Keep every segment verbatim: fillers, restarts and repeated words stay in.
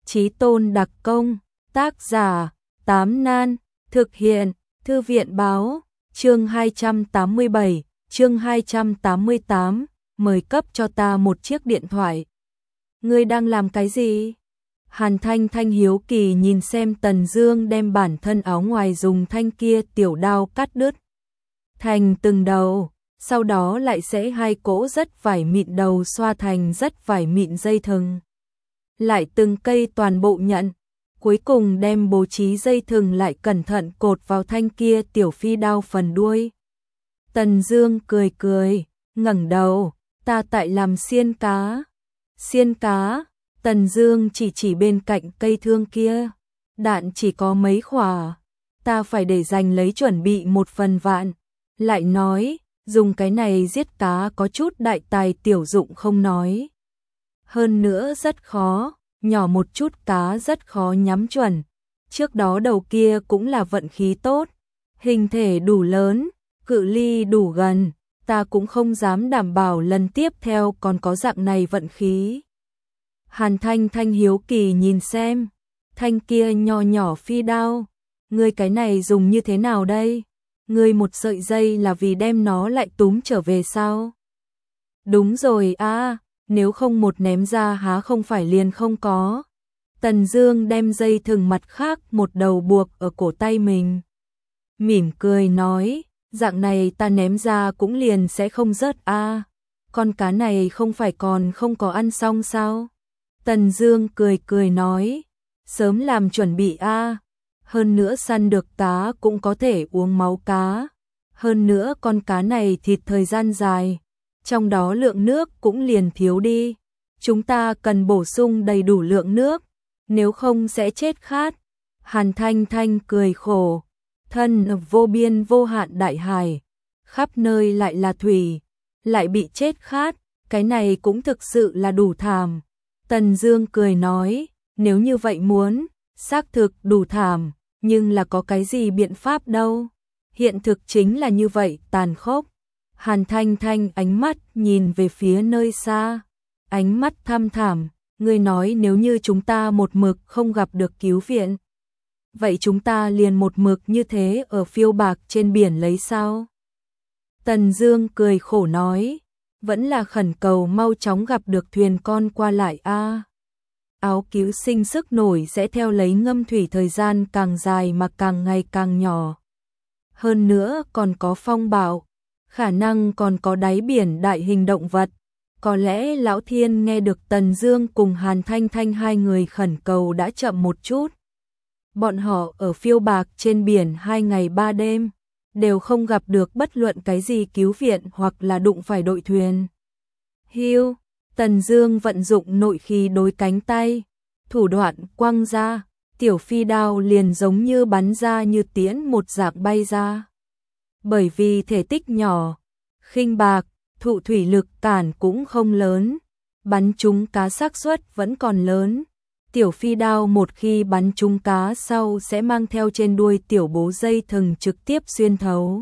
Chí tôn đặc công, tác giả, Tám Nan, thực hiện, Thư viện báo, chương hai trăm tám mươi bảy, chương hai trăm tám mươi tám, mời cấp cho ta một chiếc điện thoại. Ngươi đang làm cái gì? Hàn Thanh Thanh hiếu kỳ nhìn xem Tần Dương đem bản thân áo ngoài dùng thanh kia tiểu đao cắt đứt thành từng đầu, sau đó lại sẽ hai cỗ rất vải mịn đầu xoa thành rất vải mịn dây thừng. Lại từng cây toàn bộ nhận, cuối cùng đem bố trí dây thừng lại cẩn thận cột vào thanh kia tiểu phi đao phần đuôi. Tần Dương cười cười, ngẩng đầu, ta tại làm xiên cá. Xiên cá? Tần Dương chỉ chỉ bên cạnh cây thương kia, đạn chỉ có mấy khỏa, ta phải để dành lấy chuẩn bị một phần vạn. Lại nói, dùng cái này giết cá có chút đại tài tiểu dụng không nói. Hơn nữa rất khó, nhỏ một chút cá rất khó nhắm chuẩn. Trước đó đầu kia cũng là vận khí tốt, hình thể đủ lớn, cự ly đủ gần, ta cũng không dám đảm bảo lần tiếp theo còn có dạng này vận khí. Hàn Thanh Thanh hiếu kỳ nhìn xem, thanh kia nho nhỏ phi đao, ngươi cái này dùng như thế nào đây? Ngươi một sợi dây là vì đem nó lại túm trở về sao? Đúng rồi a, nếu không một ném ra há không phải liền không có. Tần Dương đem dây thừng mặt khác một đầu buộc ở cổ tay mình. Mỉm cười nói, dạng này ta ném ra cũng liền sẽ không rớt a. Con cá này không phải còn không có ăn xong sao? Tần Dương cười cười nói, sớm làm chuẩn bị a, hơn nữa săn được cá cũng có thể uống máu cá, hơn nữa con cá này thịt thời gian dài, trong đó lượng nước cũng liền thiếu đi, chúng ta cần bổ sung đầy đủ lượng nước, nếu không sẽ chết khát. Hàn Thanh Thanh cười khổ, thân vô biên vô hạn đại hải, khắp nơi lại là thủy, lại bị chết khát, cái này cũng thực sự là đủ thảm. Tần Dương cười nói, nếu như vậy muốn, xác thực đủ thảm, nhưng là có cái gì biện pháp đâu. Hiện thực chính là như vậy, tàn khốc. Hàn Thanh Thanh ánh mắt nhìn về phía nơi xa, ánh mắt thăm thẳm, ngươi nói nếu như chúng ta một mực không gặp được cứu viện, vậy chúng ta liền một mực như thế ở phiêu bạc trên biển lấy sao? Tần Dương cười khổ nói, vẫn là khẩn cầu mau chóng gặp được thuyền con qua lại a. Áo cứu sinh sức nổi sẽ theo lấy ngâm thủy thời gian càng dài mà càng ngày càng nhỏ. Hơn nữa còn có phong bạo, khả năng còn có đáy biển đại hình động vật. Có lẽ Lão Thiên nghe được Tần Dương cùng Hàn Thanh Thanh hai người khẩn cầu đã chậm một chút. Bọn họ ở phiêu bạc trên biển hai ngày ba đêm, đều không gặp được bất luận cái gì cứu viện hoặc là đụng phải đội thuyền. Hiu, Tần Dương vận dụng nội khí đối cánh tay, thủ đoạn quăng ra, tiểu phi đao liền giống như bắn ra như tiễn một dạng bay ra. Bởi vì thể tích nhỏ, khinh bạc, thụ thủy lực cản cũng không lớn, bắn trúng cá xác suất vẫn còn lớn. Tiểu phi đao một khi bắn trúng cá sau sẽ mang theo trên đuôi tiểu bố dây thừng trực tiếp xuyên thấu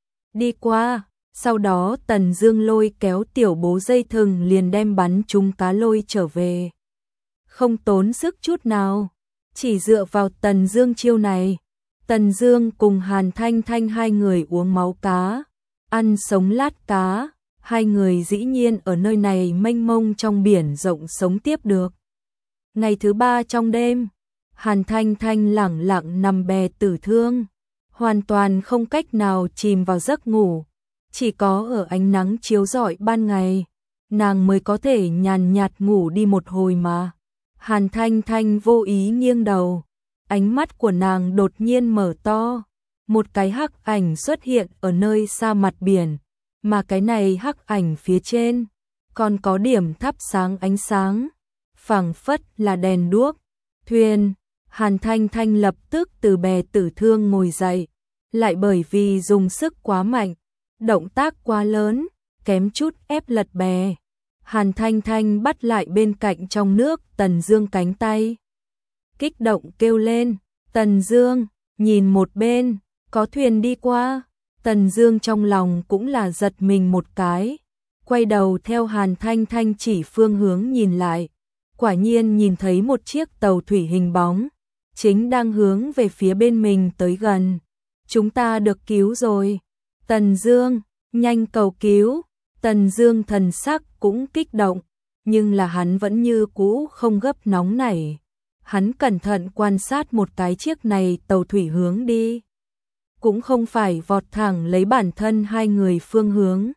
đi qua, sau đó Tần Dương lôi kéo tiểu bố dây thừng liền đem bắn trúng cá lôi trở về. Không tốn sức chút nào, chỉ dựa vào Tần Dương chiêu này, Tần Dương cùng Hàn Thanh Thanh hai người uống máu cá, ăn sống lát cá, hai người dĩ nhiên ở nơi này mênh mông trong biển rộng sống tiếp được. Ngày thứ ba trong đêm, Hàn Thanh Thanh lẳng lặng nằm bè tử thương, hoàn toàn không cách nào chìm vào giấc ngủ, chỉ có ở ánh nắng chiếu rọi ban ngày, nàng mới có thể nhàn nhạt ngủ đi một hồi mà. Hàn Thanh Thanh vô ý nghiêng đầu, ánh mắt của nàng đột nhiên mở to, một cái hắc ảnh xuất hiện ở nơi xa mặt biển, mà cái này hắc ảnh phía trên còn có điểm thắp sáng ánh sáng, phảng phất là đèn đuốc. Thuyền, Hàn Thanh Thanh lập tức từ bè tử thương ngồi dậy, lại bởi vì dùng sức quá mạnh, động tác quá lớn, kém chút ép lật bè. Hàn Thanh Thanh bắt lại bên cạnh trong nước Tần Dương cánh tay, kích động kêu lên, Tần Dương, nhìn một bên, có thuyền đi qua. Tần Dương trong lòng cũng là giật mình một cái, quay đầu theo Hàn Thanh Thanh chỉ phương hướng nhìn lại, quả nhiên nhìn thấy một chiếc tàu thủy hình bóng, chính đang hướng về phía bên mình tới gần. Chúng ta được cứu rồi. Tần Dương, nhanh cầu cứu. Tần Dương thần sắc cũng kích động, nhưng là hắn vẫn như cũ không gấp nóng nảy. Hắn cẩn thận quan sát một cái chiếc này tàu thủy hướng đi. Cũng không phải vọt thẳng lấy bản thân hai người phương hướng,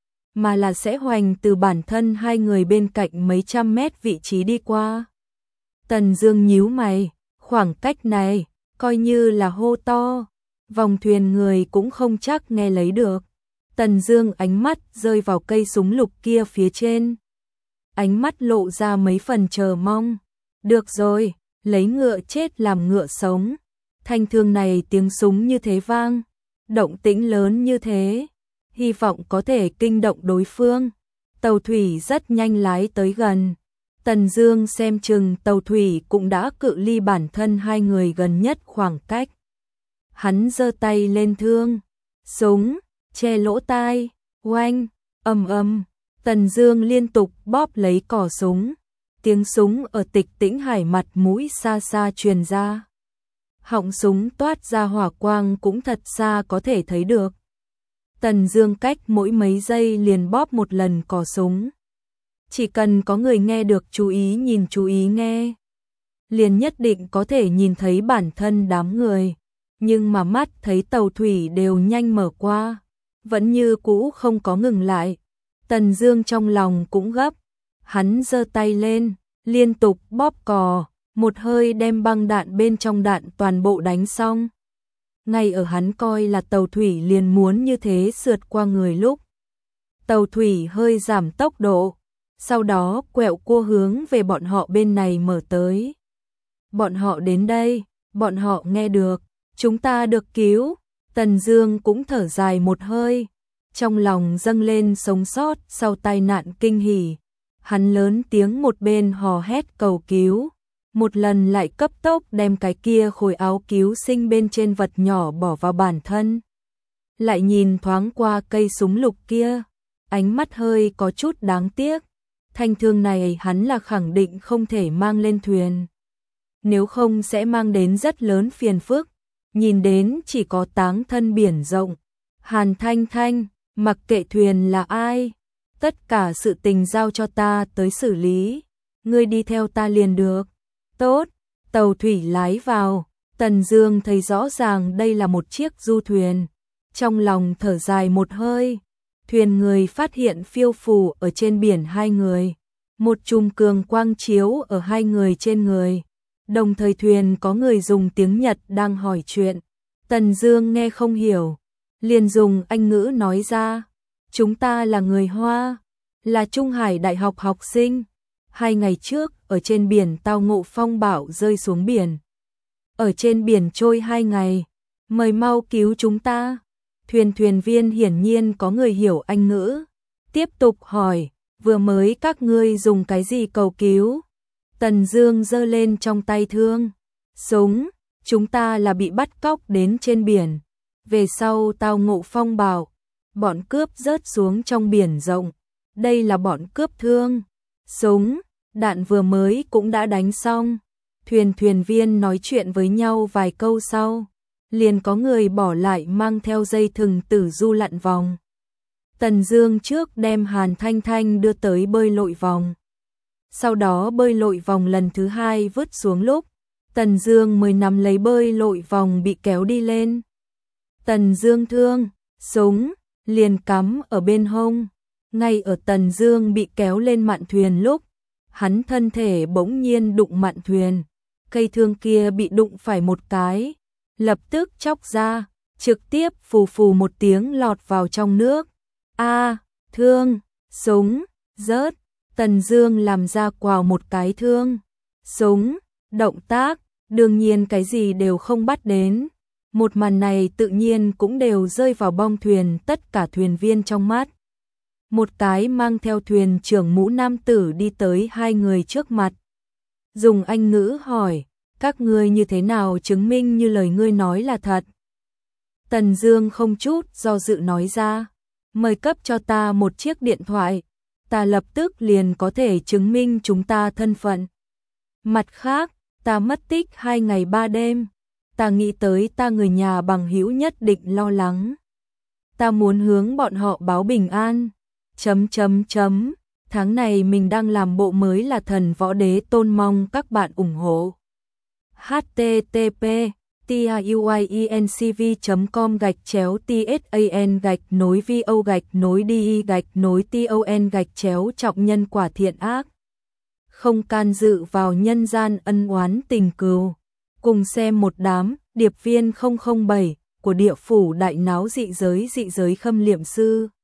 mà là sẽ hoành từ bản thân hai người bên cạnh mấy trăm mét vị trí đi qua. Tần Dương nhíu mày, khoảng cách này, coi như là hô to, vòng thuyền người cũng không chắc nghe lấy được. Tần Dương ánh mắt rơi vào cây súng lục kia phía trên. Ánh mắt lộ ra mấy phần chờ mong. Được rồi, lấy ngựa chết làm ngựa sống. Thanh thương này tiếng súng như thế vang, động tĩnh lớn như thế, hy vọng có thể kinh động đối phương. Tàu thủy rất nhanh lái tới gần. Tần Dương xem chừng tàu thủy cũng đã cự ly bản thân hai người gần nhất khoảng cách. Hắn giơ tay lên thương, súng, che lỗ tai, oanh, ầm ầm, Tần Dương liên tục bóp lấy cò súng. Tiếng súng ở tịch tĩnh hải mặt mũi xa xa truyền ra. Họng súng toát ra hỏa quang cũng thật xa có thể thấy được. Tần Dương cách mỗi mấy giây liền bóp một lần cò súng. Chỉ cần có người nghe được chú ý nhìn chú ý nghe, liền nhất định có thể nhìn thấy bản thân đám người. Nhưng mà mắt thấy tàu thủy đều nhanh mở qua, vẫn như cũ không có ngừng lại. Tần Dương trong lòng cũng gấp, hắn giơ tay lên, liên tục bóp cò, một hơi đem băng đạn bên trong đạn toàn bộ đánh xong. Ngay ở hắn coi là tàu thủy liền muốn như thế sượt qua người lúc, tàu thủy hơi giảm tốc độ, sau đó quẹo cua hướng về bọn họ bên này mở tới. Bọn họ đến đây, bọn họ nghe được, chúng ta được cứu. Tần Dương cũng thở dài một hơi, trong lòng dâng lên sống sót sau tai nạn kinh hỉ. Hắn lớn tiếng một bên hò hét cầu cứu, một lần lại cấp tốc đem cái kia khối áo cứu sinh bên trên vật nhỏ bỏ vào bản thân. Lại nhìn thoáng qua cây súng lục kia, ánh mắt hơi có chút đáng tiếc. Thanh thương này hắn là khẳng định không thể mang lên thuyền, nếu không sẽ mang đến rất lớn phiền phức. Nhìn đến chỉ có táng thân biển rộng. Hàn Thanh Thanh, mặc kệ thuyền là ai, tất cả sự tình giao cho ta tới xử lý, ngươi đi theo ta liền được. Tốt, tàu thủy lái vào. Tần Dương thấy rõ ràng đây là một chiếc du thuyền, trong lòng thở dài một hơi. Thuyền người phát hiện phiêu phù ở trên biển hai người, một chùm cường quang chiếu ở hai người trên người. Đồng thời thuyền có người dùng tiếng Nhật đang hỏi chuyện. Tần Dương nghe không hiểu, liền dùng Anh ngữ nói ra, chúng ta là người Hoa, là Trung Hải Đại học học sinh. Hai ngày trước ở trên biển tao ngộ phong bão rơi xuống biển, ở trên biển trôi hai ngày, mời mau cứu chúng ta. Thuyền thuyền viên hiển nhiên có người hiểu Anh ngữ, tiếp tục hỏi, vừa mới các ngươi dùng cái gì cầu cứu? Tần Dương giơ lên trong tay thương, súng, chúng ta là bị bắt cóc đến trên biển, về sau tao ngộ phong bão, bọn cướp rớt xuống trong biển rộng, đây là bọn cướp thương, súng, đạn vừa mới cũng đã đánh xong. Thuyền thuyền viên nói chuyện với nhau vài câu sau, liền có người bỏ lại mang theo dây thừng tử du lặn vòng. Tần Dương trước đem Hàn Thanh Thanh đưa tới bơi lội vòng, sau đó bơi lội vòng lần thứ hai vứt xuống lúc, Tần Dương mới nắm lấy bơi lội vòng bị kéo đi lên. Tần Dương thương, súng, liền cắm ở bên hông. Ngay ở Tần Dương bị kéo lên mạn thuyền lúc, hắn thân thể bỗng nhiên đụng mạn thuyền. Cây thương kia bị đụng phải một cái, lập tức chóc ra, trực tiếp phù phù một tiếng lọt vào trong nước. A, thương, súng, rớt. Tần Dương làm ra quào một cái thương, súng, động tác, đương nhiên cái gì đều không bắt đến. Một màn này tự nhiên cũng đều rơi vào bong thuyền tất cả thuyền viên trong mắt. Một cái mang theo thuyền trưởng mũ nam tử đi tới hai người trước mặt, dùng Anh ngữ hỏi, các ngươi như thế nào chứng minh như lời ngươi nói là thật? Tần Dương không chút do dự nói ra, mời cấp cho ta một chiếc điện thoại, ta lập tức liền có thể chứng minh chúng ta thân phận. Mặt khác, ta mất tích hai ngày ba đêm. Ta nghĩ tới ta người nhà bằng hữu nhất định lo lắng. Ta muốn hướng bọn họ báo bình an. Chấm chấm chấm. Tháng này mình đang làm bộ mới là Thần Võ Đế Tôn, mong các bạn ủng hộ. h t t p tiuyencv chấm com gạch chéo tsan gạch nối vo gạch nối đi gạch nối ton gạch chéo trọng nhân quả thiện ác. Không can dự vào nhân gian ân oán tình cừu. Cùng xem một đám điệp viên không không bảy của địa phủ đại náo dị giới dị giới Khâm Liệm Sư.